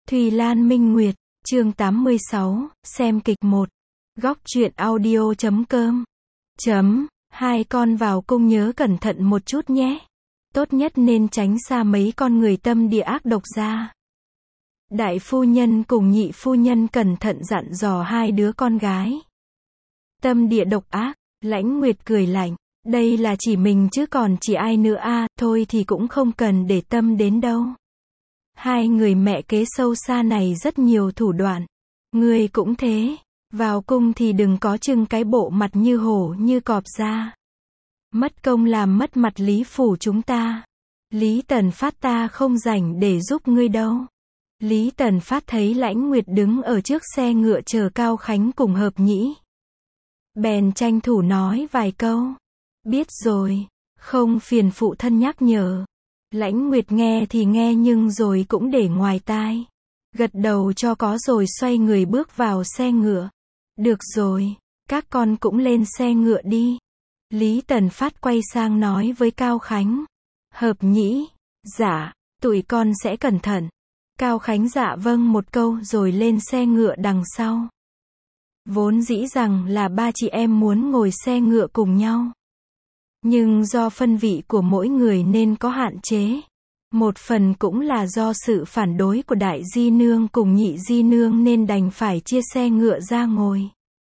Thùy Lan Minh Nguyệt, chương 86, xem kịch 1. Góc truyện audio.com. Hai con vào cung nhớ cẩn thận một chút nhé. Tốt nhất nên tránh xa mấy con người tâm địa ác độc ra. Đại phu nhân cùng nhị phu nhân cẩn thận dặn dò hai đứa con gái. Tâm địa độc ác, Lãnh Nguyệt cười lạnh. Đây là chỉ mình chứ còn chỉ ai nữa à, thôi thì cũng không cần để tâm đến đâu. Hai người mẹ kế sâu xa này rất nhiều thủ đoạn. Ngươi cũng thế. Vào cung thì đừng có trưng cái bộ mặt như hổ như cọp ra. Mất công làm mất mặt Lý phủ chúng ta. Lý Tần Phát ta không rảnh để giúp ngươi đâu. Lý Tần Phát thấy Lãnh Nguyệt đứng ở trước xe ngựa chờ Cao Khánh cùng Hợp Nhĩ. Bèn tranh thủ nói vài câu. Biết rồi, không phiền phụ thân nhắc nhở. Lãnh Nguyệt nghe thì nghe nhưng rồi cũng để ngoài tai. Gật đầu cho có rồi xoay người bước vào xe ngựa. Được rồi, các con cũng lên xe ngựa đi. Lý Tần Phát quay sang nói với Cao Khánh. Hợp Nhĩ, dạ, tụi con sẽ cẩn thận. Cao Khánh dạ vâng một câu rồi lên xe ngựa đằng sau. Vốn dĩ rằng là ba chị em muốn ngồi xe ngựa cùng nhau. Nhưng do phân vị của mỗi người nên có hạn chế. Một phần cũng là do sự phản đối của đại di nương cùng nhị di nương nên đành phải chia xe ngựa ra ngồi.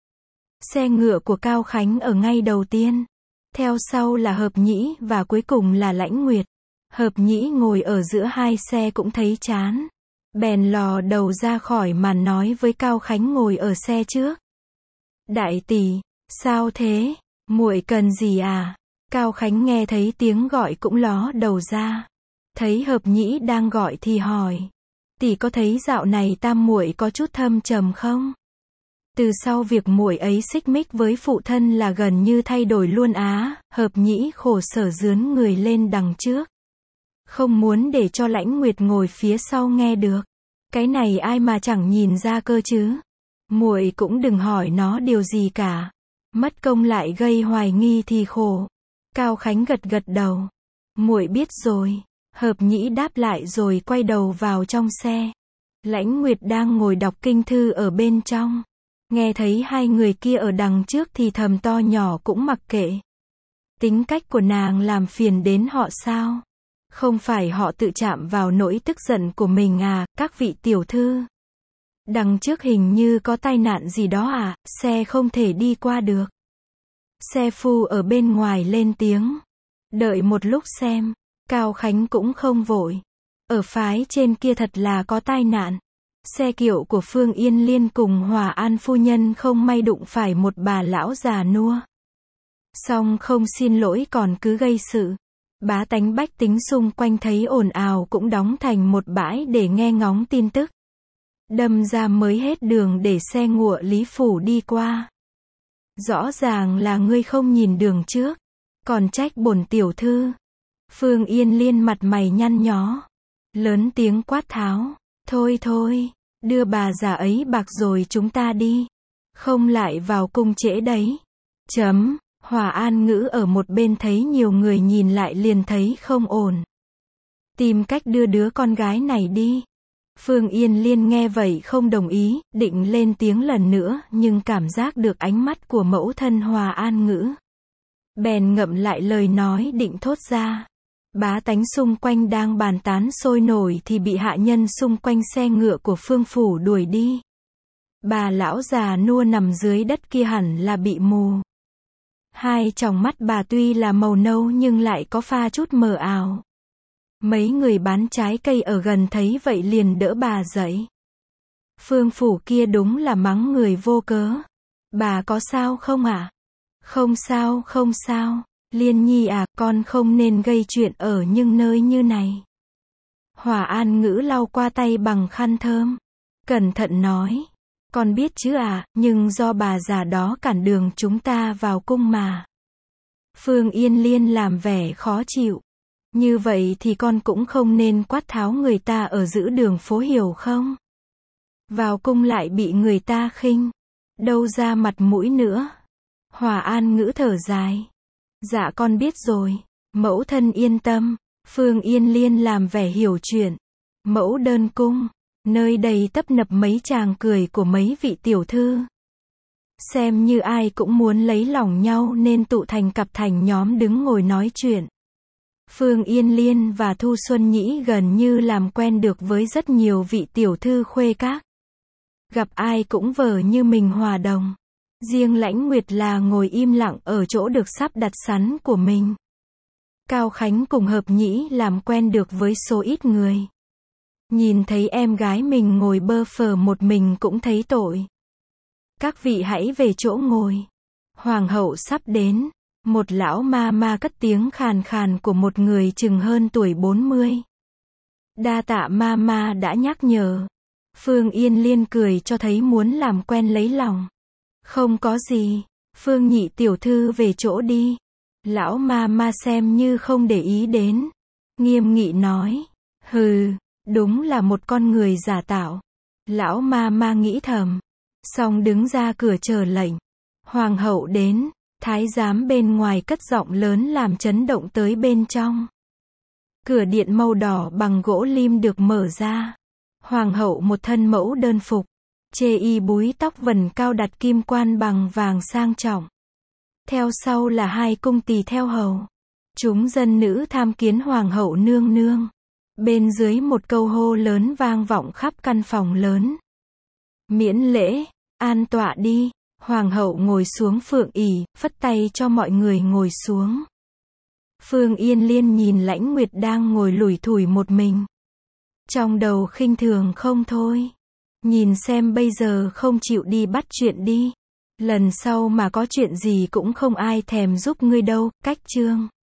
Xe ngựa của Cao Khánh ở ngay đầu tiên. Theo sau là Hợp Nhĩ và cuối cùng là Lãnh Nguyệt. Hợp Nhĩ ngồi ở giữa hai xe cũng thấy chán. Bèn lò đầu ra khỏi màn nói với Cao Khánh ngồi ở xe trước. Đại tỷ, sao thế? Muội cần gì à? Cao Khánh nghe thấy tiếng gọi cũng ló đầu ra. Thấy Hợp Nhĩ đang gọi thì hỏi. Tỷ có thấy dạo này tam muội có chút thâm trầm không? Từ sau việc muội ấy xích mích với phụ thân là gần như thay đổi luôn á. Hợp Nhĩ khổ sở rướn người lên đằng trước. Không muốn để cho Lãnh Nguyệt ngồi phía sau nghe được. Cái này ai mà chẳng nhìn ra cơ chứ. Muội cũng đừng hỏi nó điều gì cả. Mất công lại gây hoài nghi thì khổ. Cao Khánh gật gật đầu. Muội biết rồi. Hợp Nhĩ đáp lại rồi quay đầu vào trong xe. Lãnh Nguyệt đang ngồi đọc kinh thư ở bên trong. Nghe thấy hai người kia ở đằng trước thì thầm to nhỏ cũng mặc kệ. Tính cách của nàng làm phiền đến họ sao? Không phải họ tự chạm vào nỗi tức giận của mình à, các vị tiểu thư? Đằng trước hình như có tai nạn gì đó à, xe không thể đi qua được. Xe phu ở bên ngoài lên tiếng. Đợi một lúc xem. Cao Khánh cũng không vội. Ở phái trên kia thật là có tai nạn. Xe kiệu của Phương Yên Liên cùng Hòa An phu nhân không may đụng phải một bà lão già nua. Xong không xin lỗi còn cứ gây sự. Bá tánh bách tính xung quanh thấy ồn ào cũng đóng thành một bãi để nghe ngóng tin tức. Đâm ra mới hết đường để xe ngựa Lý phủ đi qua. Rõ ràng là ngươi không nhìn đường trước. Còn trách bổn tiểu thư. Phương Yên Liên mặt mày nhăn nhó. Lớn tiếng quát tháo. Thôi thôi, đưa bà già ấy bạc rồi chúng ta đi. Không lại vào cung trễ đấy. Hòa An Ngữ ở một bên thấy nhiều người nhìn lại liền thấy không ổn. Tìm cách đưa đứa con gái này đi. Phương Yên Liên nghe vậy không đồng ý, định lên tiếng lần nữa nhưng cảm giác được ánh mắt của mẫu thân Hòa An Ngữ. Bèn ngậm lại lời nói định thốt ra. Bá tánh xung quanh đang bàn tán sôi nổi thì bị hạ nhân xung quanh xe ngựa của Phương phủ đuổi đi. Bà lão già nua nằm dưới đất kia hẳn là bị mù. Hai tròng mắt bà tuy là màu nâu nhưng lại có pha chút mờ ảo. Mấy người bán trái cây ở gần thấy vậy liền đỡ bà dậy. Phương phủ kia đúng là mắng người vô cớ. Bà có sao không ạ? Không sao không sao. Liên Nhi à, con không nên gây chuyện ở những nơi như này. Hòa An Ngữ lau qua tay bằng khăn thơm. Cẩn thận nói. Con biết chứ à, nhưng do bà già đó cản đường chúng ta vào cung mà. Phương Yên Liên làm vẻ khó chịu. Như vậy thì con cũng không nên quát tháo người ta ở giữa đường phố hiểu không? Vào cung lại bị người ta khinh. Đâu ra mặt mũi nữa. Hòa An Ngữ thở dài. Dạ con biết rồi. Mẫu thân yên tâm. Phương Yên Liên làm vẻ hiểu chuyện. Mẫu đơn cung. nơi đây tấp nập mấy chàng cười của mấy vị tiểu thư. Xem như ai cũng muốn lấy lòng nhau nên tụ thành cặp thành nhóm đứng ngồi nói chuyện. Phương Yên Liên và Thu Xuân Nhĩ gần như làm quen được với rất nhiều vị tiểu thư khuê các. Gặp ai cũng vờ như mình hòa đồng. Riêng Lãnh Nguyệt là ngồi im lặng ở chỗ được sắp đặt sẵn của mình. Cao Khánh cùng Hợp Nhĩ làm quen được với số ít người. Nhìn thấy em gái mình ngồi bơ phờ một mình cũng thấy tội. Các vị hãy về chỗ ngồi. Hoàng hậu sắp đến. Một lão ma ma cất tiếng khàn khàn của một người chừng hơn tuổi 40. Đa tạ ma ma đã nhắc nhở. Phương Yên Liên cười cho thấy muốn làm quen lấy lòng. Không có gì. Phương nhị tiểu thư về chỗ đi. Lão ma ma xem như không để ý đến. Nghiêm nghị nói. Hừ, đúng là một con người giả tạo. Lão ma ma nghĩ thầm. Xong đứng ra cửa chờ lệnh. Hoàng hậu đến. Thái giám bên ngoài cất giọng lớn làm chấn động tới bên trong. Cửa điện màu đỏ bằng gỗ lim được mở ra. Hoàng hậu một thân mẫu đơn phục. Chê y búi tóc vần cao đặt kim quan bằng vàng sang trọng. Theo sau là hai cung tỳ theo hầu. Chúng dân nữ tham kiến hoàng hậu nương nương. Bên dưới một câu hô lớn vang vọng khắp căn phòng lớn. Miễn lễ, an tọa đi. Hoàng hậu ngồi xuống phượng ỷ, phất tay cho mọi người ngồi xuống. Phương Yên Liên nhìn Lãnh Nguyệt đang ngồi lủi thủi một mình. Trong đầu khinh thường không thôi. Nhìn xem bây giờ không chịu đi bắt chuyện đi. Lần sau mà có chuyện gì cũng không ai thèm giúp ngươi đâu, cách chương.